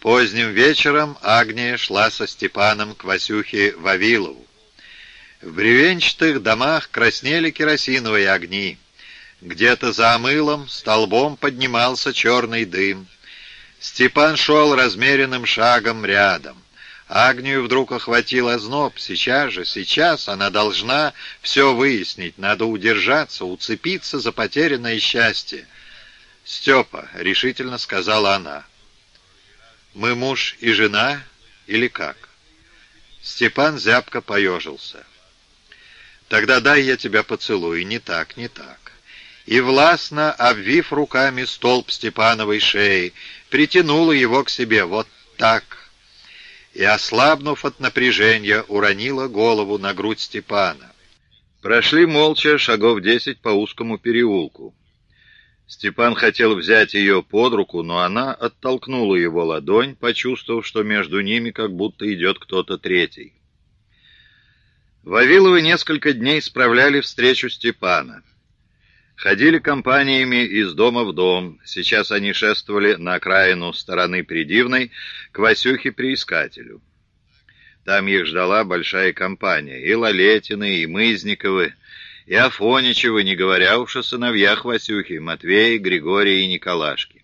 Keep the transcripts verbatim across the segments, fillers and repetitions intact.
Поздним вечером Агния шла со Степаном к Васюхе Вавилову. В бревенчатых домах краснели керосиновые огни. Где-то за омылом столбом поднимался черный дым. Степан шел размеренным шагом рядом. Агнию вдруг охватил озноб. Сейчас же, сейчас она должна все выяснить. Надо удержаться, уцепиться за потерянное счастье. «Степа», — решительно сказала она, — «мы муж и жена или как?» Степан зябко поежился. «Тогда дай я тебя поцелую». «Не так, не так». И властно, обвив руками столб Степановой шеи, притянула его к себе вот так. И, ослабнув от напряжения, уронила голову на грудь Степана. Прошли молча шагов десять по узкому переулку. Степан хотел взять ее под руку, но она оттолкнула его ладонь, почувствовав, что между ними как будто идет кто-то третий. Вавиловы несколько дней справляли встречу Степана. Ходили компаниями из дома в дом. Сейчас они шествовали на окраину стороны Придивной к Васюхе-приискателю. Там их ждала большая компания. И Лалетины, и Мызниковы, и Афоничевы, не говоря уж о сыновьях Васюхи, Матвея, Григория и Николашки.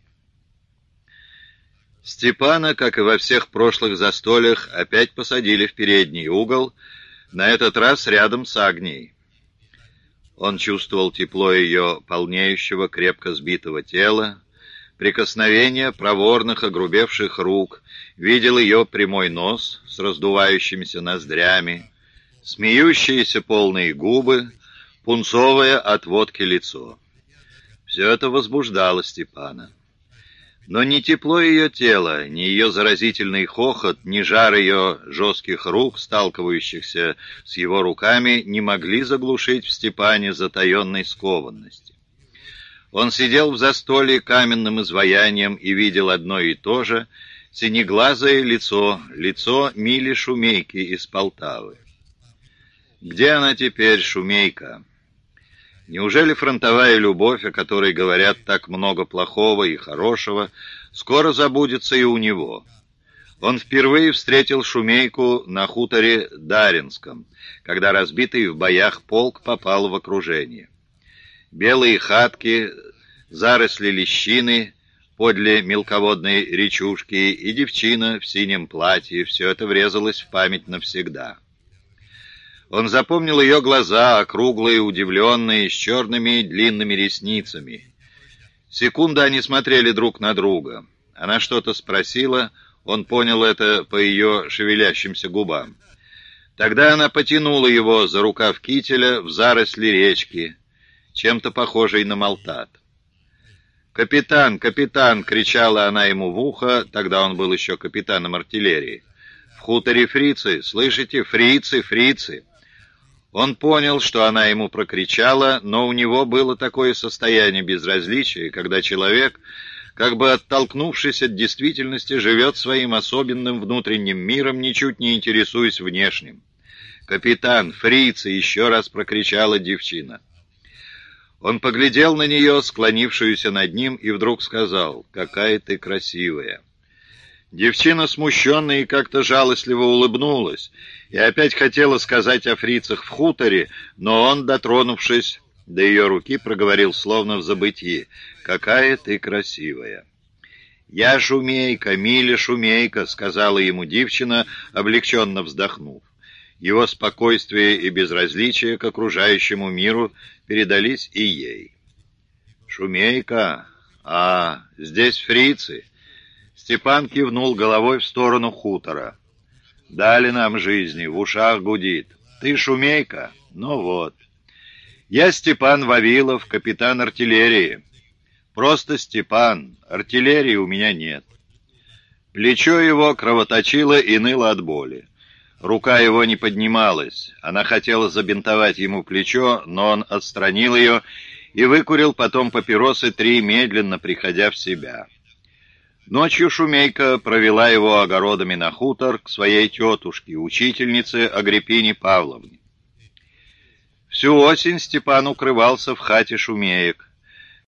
Степана, как и во всех прошлых застольях, опять посадили в передний угол, на этот раз рядом с Агнией. Он чувствовал тепло ее полнеющего, крепко сбитого тела, прикосновение проворных, огрубевших рук, видел ее прямой нос с раздувающимися ноздрями, смеющиеся полные губы, пунцовое от водки лицо. Все это возбуждало Степана. Но ни тепло ее тела, ни ее заразительный хохот, ни жар ее жестких рук, сталкивающихся с его руками, не могли заглушить в Степане затаенной скованности. Он сидел в застолье каменным изваянием и видел одно и то же — синеглазое лицо, лицо Мили Шумейки из Полтавы. Где она теперь, Шумейка? Неужели фронтовая любовь, о которой говорят так много плохого и хорошего, скоро забудется и у него? Он впервые встретил Шумейку на хуторе Даринском, когда разбитый в боях полк попал в окружение. Белые хатки, заросли лещины подле мелководной речушки и девчина в синем платье — все это врезалось в память навсегда. Он запомнил ее глаза, округлые, удивленные, с черными длинными ресницами. Секунду они смотрели друг на друга. Она что-то спросила, он понял это по ее шевелящимся губам. Тогда она потянула его за рукав кителя в заросли речки, чем-то похожей на Малтат. «Капитан, капитан!» — кричала она ему в ухо, тогда он был еще капитаном артиллерии. «В хуторе фрицы, слышите, фрицы, фрицы!» Он понял, что она ему прокричала, но у него было такое состояние безразличия, когда человек, как бы оттолкнувшись от действительности, живет своим особенным внутренним миром, ничуть не интересуясь внешним. «Капитан, фрицы!» — еще раз прокричала девчина. Он поглядел на нее, склонившуюся над ним, и вдруг сказал: «Какая ты красивая!» Девчина, смущенная и как-то жалостливо улыбнулась, и опять хотела сказать о фрицах в хуторе, но он, дотронувшись до ее руки, проговорил словно в забытьи: «Какая ты красивая!» «Я Шумейка, Миля Шумейка», — сказала ему девчина, облегченно вздохнув. Его спокойствие и безразличие к окружающему миру передались и ей. «Шумейка? А, здесь фрицы?» Степан кивнул головой в сторону хутора. «Дали нам жизни, в ушах гудит. Ты Шумейка? Ну вот. Я Степан Вавилов, капитан артиллерии. Просто Степан, артиллерии у меня нет». Плечо его кровоточило и ныло от боли. Рука его не поднималась. Она хотела забинтовать ему плечо, но он отстранил ее и выкурил потом папиросы три, медленно приходя в себя. Ночью Шумейка провела его огородами на хутор к своей тетушке, учительнице Агриппине Павловне. Всю осень Степан укрывался в хате Шумеек.